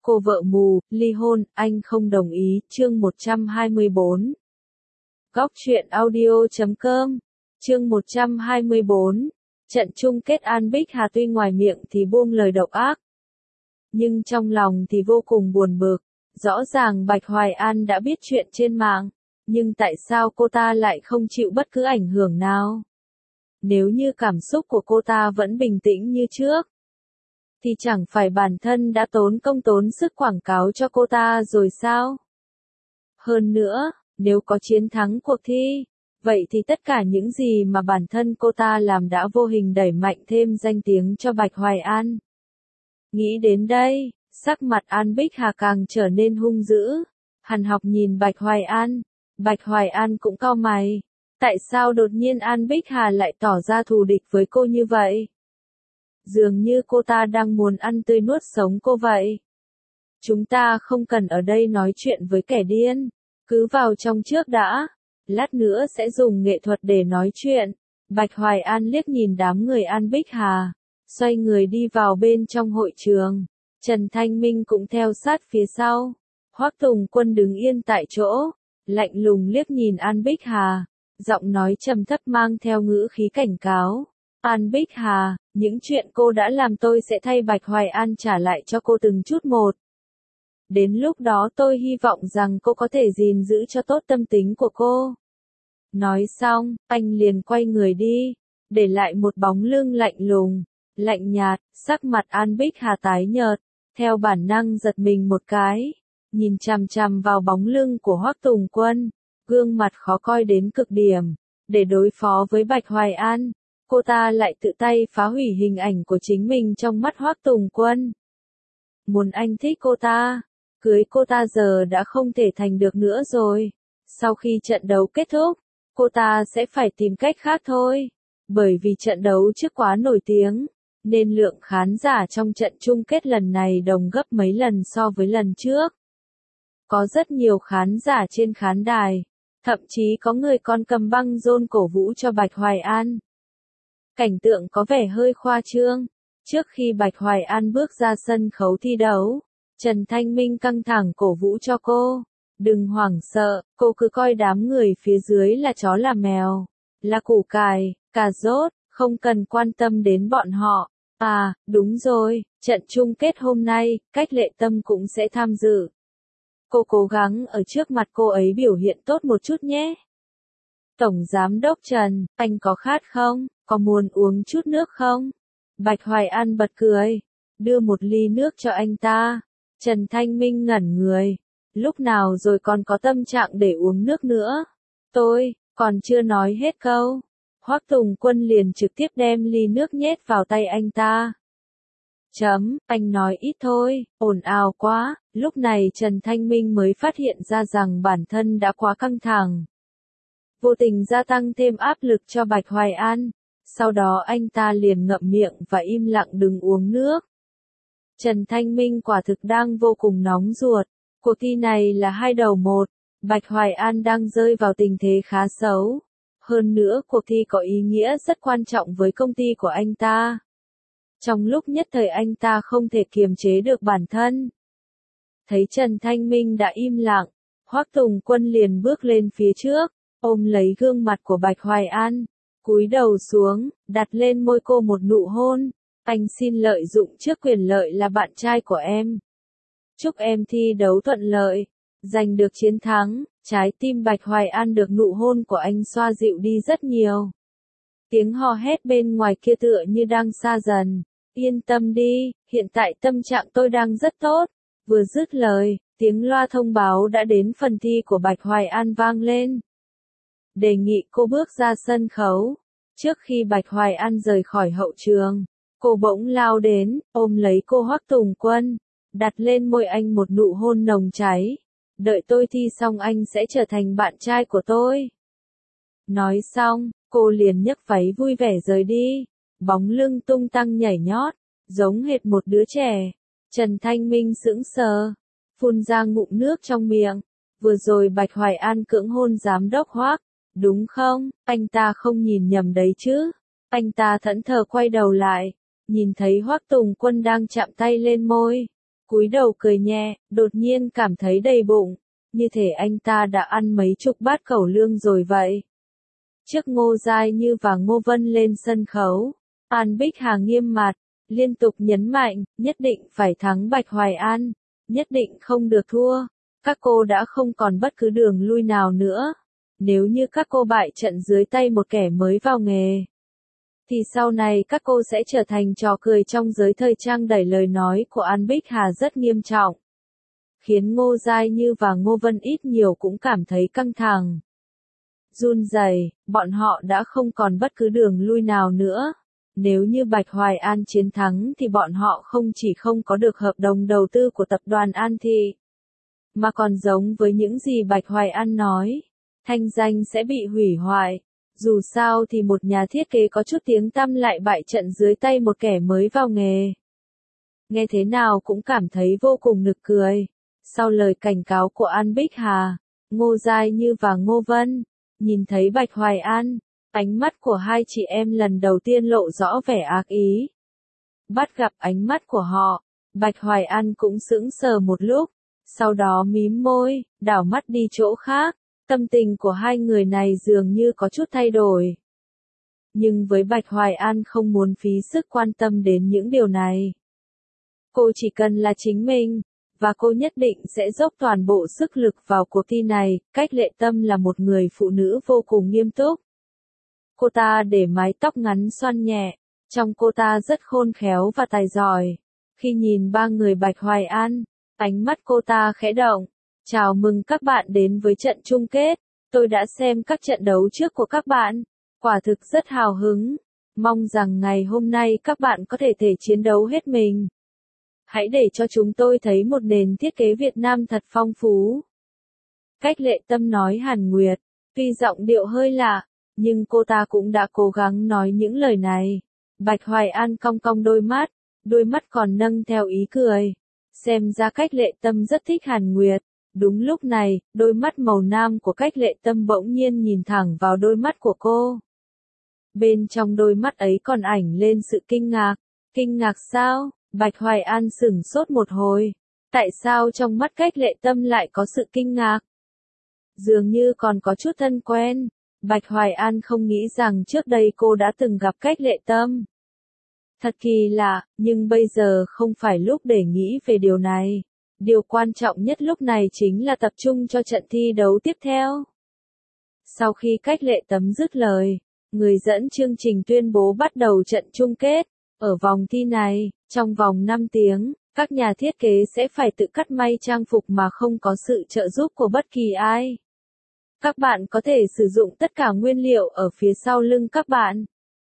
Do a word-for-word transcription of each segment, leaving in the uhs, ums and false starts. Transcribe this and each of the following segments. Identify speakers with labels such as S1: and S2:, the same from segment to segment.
S1: Cô vợ mù, ly hôn, anh không đồng ý, chương một trăm hai mươi bốn. Góc truyện audio chấm com, chương một trăm hai mươi bốn. Trận chung kết An Bích Hà tuy ngoài miệng thì buông lời độc ác, nhưng trong lòng thì vô cùng buồn bực. Rõ ràng Bạch Hoài An đã biết chuyện trên mạng, nhưng tại sao cô ta lại không chịu bất cứ ảnh hưởng nào? Nếu như cảm xúc của cô ta vẫn bình tĩnh như trước, thì chẳng phải bản thân đã tốn công tốn sức quảng cáo cho cô ta rồi sao? Hơn nữa, nếu có chiến thắng cuộc thi, vậy thì tất cả những gì mà bản thân cô ta làm đã vô hình đẩy mạnh thêm danh tiếng cho Bạch Hoài An. Nghĩ đến đây, sắc mặt An Bích Hà càng trở nên hung dữ. Hàn Học nhìn Bạch Hoài An, Bạch Hoài An cũng cau mày. Tại sao đột nhiên An Bích Hà lại tỏ ra thù địch với cô như vậy? Dường như cô ta đang muốn ăn tươi nuốt sống cô vậy. Chúng ta không cần ở đây nói chuyện với kẻ điên, cứ vào trong trước đã, lát nữa sẽ dùng nghệ thuật để nói chuyện. Bạch Hoài An liếc nhìn đám người An Bích Hà, xoay người đi vào bên trong hội trường. Trần Thanh Minh cũng theo sát phía sau. Hoắc Tùng Quân đứng yên tại chỗ, lạnh lùng liếc nhìn An Bích Hà, giọng nói trầm thấp mang theo ngữ khí cảnh cáo. An Bích Hà, những chuyện cô đã làm tôi sẽ thay Bạch Hoài An trả lại cho cô từng chút một. Đến lúc đó tôi hy vọng rằng cô có thể gìn giữ cho tốt tâm tính của cô. Nói xong, anh liền quay người đi, để lại một bóng lưng lạnh lùng, lạnh nhạt. Sắc mặt An Bích Hà tái nhợt, theo bản năng giật mình một cái, nhìn chằm chằm vào bóng lưng của Hoắc Tùng Quân, gương mặt khó coi đến cực điểm. Để đối phó với Bạch Hoài An, cô ta lại tự tay phá hủy hình ảnh của chính mình trong mắt Hoắc Tùng Quân. Muốn anh thích cô ta, cưới cô ta giờ đã không thể thành được nữa rồi. Sau khi trận đấu kết thúc, cô ta sẽ phải tìm cách khác thôi. Bởi vì trận đấu trước quá nổi tiếng, nên lượng khán giả trong trận chung kết lần này đồng gấp mấy lần so với lần trước. Có rất nhiều khán giả trên khán đài, thậm chí có người còn cầm băng rôn cổ vũ cho Bạch Hoài An. Cảnh tượng có vẻ hơi khoa trương. Trước khi Bạch Hoài An bước ra sân khấu thi đấu, Trần Thanh Minh căng thẳng cổ vũ cho cô. Đừng hoảng sợ, cô cứ coi đám người phía dưới là chó là mèo, là củ cải, cà rốt, không cần quan tâm đến bọn họ. À, đúng rồi, trận chung kết hôm nay, Cách Lệ Tâm cũng sẽ tham dự. Cô cố gắng ở trước mặt cô ấy biểu hiện tốt một chút nhé. Tổng Giám đốc Trần, anh có khát không? Có muốn uống chút nước không? Bạch Hoài An bật cười, đưa một ly nước cho anh ta. Trần Thanh Minh ngẩn người. Lúc nào rồi còn có tâm trạng để uống nước nữa? Tôi, còn chưa nói hết câu. Hoắc Tùng Quân liền trực tiếp đem ly nước nhét vào tay anh ta. Chấm, anh nói ít thôi, ồn ào quá. Lúc này Trần Thanh Minh mới phát hiện ra rằng bản thân đã quá căng thẳng, vô tình gia tăng thêm áp lực cho Bạch Hoài An. Sau đó anh ta liền ngậm miệng và im lặng đừng uống nước. Trần Thanh Minh quả thực đang vô cùng nóng ruột. Cuộc thi này là hai đầu một. Bạch Hoài An đang rơi vào tình thế khá xấu. Hơn nữa cuộc thi có ý nghĩa rất quan trọng với công ty của anh ta. Trong lúc nhất thời anh ta không thể kiềm chế được bản thân. Thấy Trần Thanh Minh đã im lặng, Hoắc Tùng Quân liền bước lên phía trước, ôm lấy gương mặt của Bạch Hoài An, cúi đầu xuống, đặt lên môi cô một nụ hôn. Anh xin lợi dụng trước quyền lợi là bạn trai của em. Chúc em thi đấu thuận lợi, giành được chiến thắng. Trái tim Bạch Hoài An được nụ hôn của anh xoa dịu đi rất nhiều. Tiếng hò hét bên ngoài kia tựa như đang xa dần. Yên tâm đi, hiện tại tâm trạng tôi đang rất tốt. Vừa dứt lời, tiếng loa thông báo đã đến phần thi của Bạch Hoài An vang lên. Đề nghị cô bước ra sân khấu. Trước khi Bạch Hoài An rời khỏi hậu trường, cô bỗng lao đến, ôm lấy cô Hoắc Tùng Quân, đặt lên môi anh một nụ hôn nồng cháy. Đợi tôi thi xong anh sẽ trở thành bạn trai của tôi. Nói xong, cô liền nhấc váy vui vẻ rời đi, bóng lưng tung tăng nhảy nhót, giống hệt một đứa trẻ. Trần Thanh Minh sững sờ, phun ra ngụm nước trong miệng. Vừa rồi Bạch Hoài An cưỡng hôn giám đốc Hoắc, đúng không? Anh ta không nhìn nhầm đấy chứ? Anh ta thẫn thờ quay đầu lại, nhìn thấy Hoắc Tùng Quân đang chạm tay lên môi. cúi đầu cười nhẹ, đột nhiên cảm thấy đầy bụng, như thể anh ta đã ăn mấy chục bát cẩu lương rồi vậy. Trước Ngô Giai Như và Ngô Vân lên sân khấu, An Bích Hà nghiêm mặt, liên tục nhấn mạnh, nhất định phải thắng Bạch Hoài An, nhất định không được thua. Các cô đã không còn bất cứ đường lui nào nữa. Nếu như các cô bại trận dưới tay một kẻ mới vào nghề, thì sau này các cô sẽ trở thành trò cười trong giới thời trang. Đẩy lời nói của An Bích Hà rất nghiêm trọng, khiến Ngô Giai Như và Ngô Vân ít nhiều cũng cảm thấy căng thẳng. Run rẩy, bọn họ đã không còn bất cứ đường lui nào nữa. Nếu như Bạch Hoài An chiến thắng thì bọn họ không chỉ không có được hợp đồng đầu tư của tập đoàn An Thị, mà còn giống với những gì Bạch Hoài An nói, thanh danh sẽ bị hủy hoại. Dù sao thì một nhà thiết kế có chút tiếng tăm lại bại trận dưới tay một kẻ mới vào nghề. Nghe thế nào cũng cảm thấy vô cùng nực cười. Sau lời cảnh cáo của An Bích Hà, Ngô Giai Như và Ngô Vân nhìn thấy Bạch Hoài An, ánh mắt của hai chị em lần đầu tiên lộ rõ vẻ ác ý. Bắt gặp ánh mắt của họ, Bạch Hoài An cũng sững sờ một lúc, sau đó mím môi, đảo mắt đi chỗ khác. Tâm tình của hai người này dường như có chút thay đổi. Nhưng với Bạch Hoài An không muốn phí sức quan tâm đến những điều này. Cô chỉ cần là chính mình, và cô nhất định sẽ dốc toàn bộ sức lực vào cuộc thi này. Cách Lệ Tâm là một người phụ nữ vô cùng nghiêm túc. Cô ta để mái tóc ngắn xoăn nhẹ, trông cô ta rất khôn khéo và tài giỏi. Khi nhìn ba người Bạch Hoài An, ánh mắt cô ta khẽ động. Chào mừng các bạn đến với trận chung kết. Tôi đã xem các trận đấu trước của các bạn, quả thực rất hào hứng. Mong rằng ngày hôm nay các bạn có thể thể chiến đấu hết mình. Hãy để cho chúng tôi thấy một nền thiết kế Việt Nam thật phong phú. Cách Lệ Tâm nói Hàn Nguyệt, tuy giọng điệu hơi lạ, nhưng cô ta cũng đã cố gắng nói những lời này. Bạch Hoài An cong cong đôi mắt, đôi mắt còn nâng theo ý cười. Xem ra Cách Lệ Tâm rất thích Hàn Nguyệt. Đúng lúc này, đôi mắt màu nam của Cách Lệ Tâm bỗng nhiên nhìn thẳng vào đôi mắt của cô. Bên trong đôi mắt ấy còn ảnh lên sự kinh ngạc. Kinh ngạc sao? Bạch Hoài An sửng sốt một hồi. Tại sao trong mắt Cách Lệ Tâm lại có sự kinh ngạc? Dường như còn có chút thân quen. Bạch Hoài An không nghĩ rằng trước đây cô đã từng gặp Cách Lệ Tâm. Thật kỳ lạ, nhưng bây giờ không phải lúc để nghĩ về điều này. Điều quan trọng nhất lúc này chính là tập trung cho trận thi đấu tiếp theo. Sau khi Cách Lệ Tâm dứt lời, người dẫn chương trình tuyên bố bắt đầu trận chung kết. Ở vòng thi này, trong vòng năm tiếng, các nhà thiết kế sẽ phải tự cắt may trang phục mà không có sự trợ giúp của bất kỳ ai. Các bạn có thể sử dụng tất cả nguyên liệu ở phía sau lưng các bạn.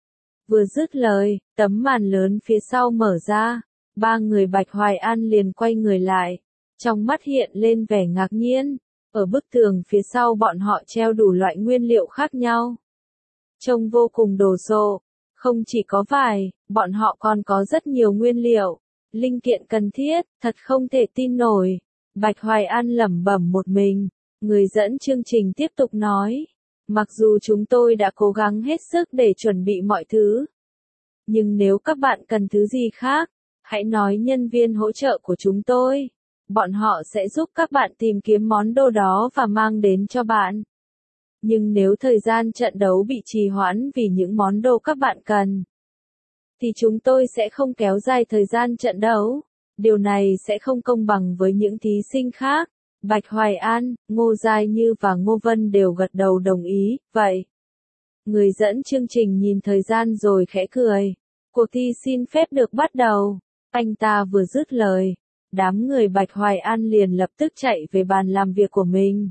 S1: Vừa dứt lời, tấm màn lớn phía sau mở ra. Ba người Bạch Hoài An liền quay người lại, trong mắt hiện lên vẻ ngạc nhiên. Ở bức tường phía sau bọn họ treo đủ loại nguyên liệu khác nhau. Trông vô cùng đồ sộ, không chỉ có vải, bọn họ còn có rất nhiều nguyên liệu, linh kiện cần thiết, thật không thể tin nổi. Bạch Hoài An lẩm bẩm một mình, người dẫn chương trình tiếp tục nói. Mặc dù chúng tôi đã cố gắng hết sức để chuẩn bị mọi thứ, nhưng nếu các bạn cần thứ gì khác, hãy nói nhân viên hỗ trợ của chúng tôi. Bọn họ sẽ giúp các bạn tìm kiếm món đồ đó và mang đến cho bạn. Nhưng nếu thời gian trận đấu bị trì hoãn vì những món đồ các bạn cần, thì chúng tôi sẽ không kéo dài thời gian trận đấu. Điều này sẽ không công bằng với những thí sinh khác. Bạch Hoài An, Ngô Giai Như và Ngô Vân đều gật đầu đồng ý, vậy. Người dẫn chương trình nhìn thời gian rồi khẽ cười. Cuộc thi xin phép được bắt đầu. Anh ta vừa dứt lời, đám người Bạch Hoài An liền lập tức chạy về bàn làm việc của mình.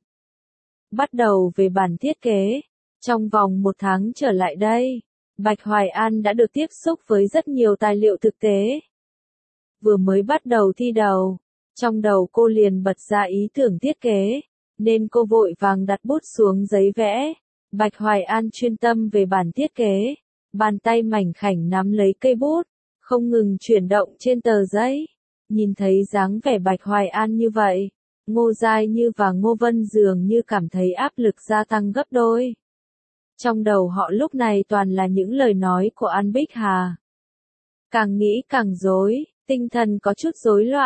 S1: Bắt đầu về bản thiết kế. Trong vòng một tháng trở lại đây, Bạch Hoài An đã được tiếp xúc với rất nhiều tài liệu thực tế. Vừa mới bắt đầu thi đầu, trong đầu cô liền bật ra ý tưởng thiết kế, nên cô vội vàng đặt bút xuống giấy vẽ. Bạch Hoài An chuyên tâm về bản thiết kế, bàn tay mảnh khảnh nắm lấy cây bút, không ngừng chuyển động trên tờ giấy. Nhìn thấy dáng vẻ Bạch Hoài An như vậy, Ngô Giai Như và Ngô Vân dường như cảm thấy áp lực gia tăng gấp đôi. Trong đầu họ lúc này toàn là những lời nói của An Bích Hà. Càng nghĩ càng rối, tinh thần có chút rối loạn.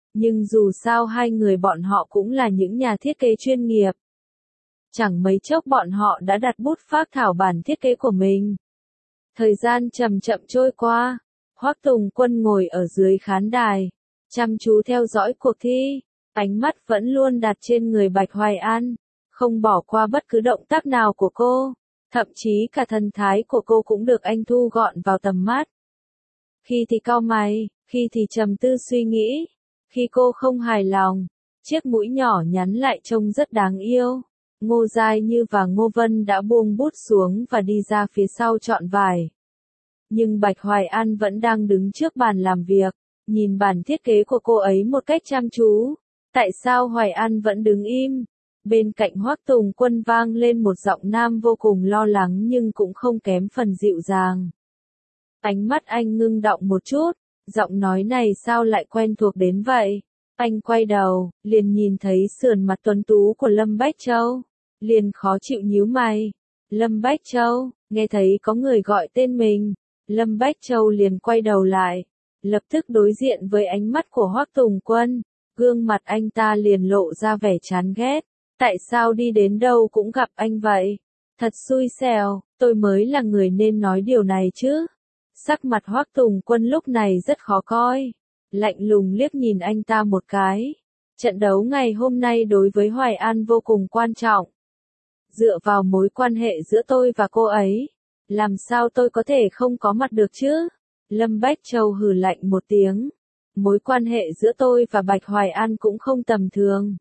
S1: Nhưng dù sao hai người bọn họ cũng là những nhà thiết kế chuyên nghiệp. Chẳng mấy chốc bọn họ đã đặt bút phác thảo bản thiết kế của mình. Thời gian chậm chậm trôi qua, Hoắc Tùng Quân ngồi ở dưới khán đài, chăm chú theo dõi cuộc thi, ánh mắt vẫn luôn đặt trên người Bạch Hoài An, không bỏ qua bất cứ động tác nào của cô, thậm chí cả thần thái của cô cũng được anh thu gọn vào tầm mắt. Khi thì cau mày, khi thì trầm tư suy nghĩ, khi cô không hài lòng, chiếc mũi nhỏ nhắn lại trông rất đáng yêu. Ngô Giai Như và Ngô Vân đã buông bút xuống và đi ra phía sau chọn vải. Nhưng Bạch Hoài An vẫn đang đứng trước bàn làm việc, nhìn bản thiết kế của cô ấy một cách chăm chú. Tại sao Hoài An vẫn đứng im? Bên cạnh Hoắc Tùng Quân vang lên một giọng nam vô cùng lo lắng nhưng cũng không kém phần dịu dàng. Ánh mắt anh ngưng đọng một chút, giọng nói này sao lại quen thuộc đến vậy? Anh quay đầu, liền nhìn thấy sườn mặt tuấn tú của Lâm Bách Châu, liền khó chịu nhíu mày. Lâm Bách Châu, nghe thấy có người gọi tên mình, Lâm Bách Châu liền quay đầu lại, lập tức đối diện với ánh mắt của Hoắc Tùng Quân, gương mặt anh ta liền lộ ra vẻ chán ghét. Tại sao đi đến đâu cũng gặp anh vậy? Thật xui xẻo, tôi mới là người nên nói điều này chứ. Sắc mặt Hoắc Tùng Quân lúc này rất khó coi, lạnh lùng liếc nhìn anh ta một cái. Trận đấu ngày hôm nay đối với Hoài An vô cùng quan trọng. Dựa vào mối quan hệ giữa tôi và cô ấy, làm sao tôi có thể không có mặt được chứ? Lâm Bách Châu hừ lạnh một tiếng. Mối quan hệ giữa tôi và Bạch Hoài An cũng không tầm thường.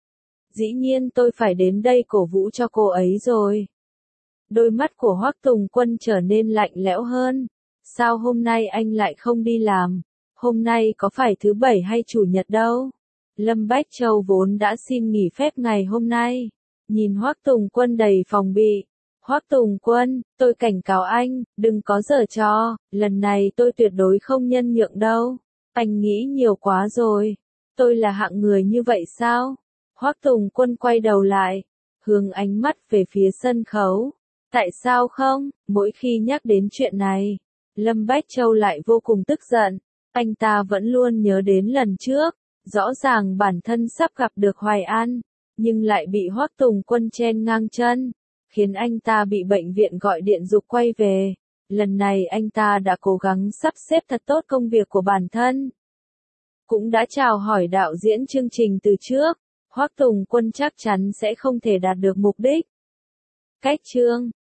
S1: Dĩ nhiên tôi phải đến đây cổ vũ cho cô ấy rồi. Đôi mắt của Hoắc Tùng Quân trở nên lạnh lẽo hơn. Sao hôm nay anh lại không đi làm? Hôm nay có phải thứ bảy hay chủ nhật đâu? Lâm Bách Châu vốn đã xin nghỉ phép ngày hôm nay. Nhìn Hoắc Tùng Quân đầy phòng bị. Hoắc Tùng Quân, tôi cảnh cáo anh, đừng có giở trò, lần này tôi tuyệt đối không nhân nhượng đâu. Anh nghĩ nhiều quá rồi. Tôi là hạng người như vậy sao? Hoắc Tùng Quân quay đầu lại, hướng ánh mắt về phía sân khấu. Tại sao không? Mỗi khi nhắc đến chuyện này, Lâm Bách Châu lại vô cùng tức giận. Anh ta vẫn luôn nhớ đến lần trước, rõ ràng bản thân sắp gặp được Hoài An, nhưng lại bị Hoắc Tùng Quân chen ngang chân, khiến anh ta bị bệnh viện gọi điện giục quay về. Lần này anh ta đã cố gắng sắp xếp thật tốt công việc của bản thân. Cũng đã chào hỏi đạo diễn chương trình từ trước, Hoắc Tùng Quân chắc chắn sẽ không thể đạt được mục đích. Cách chương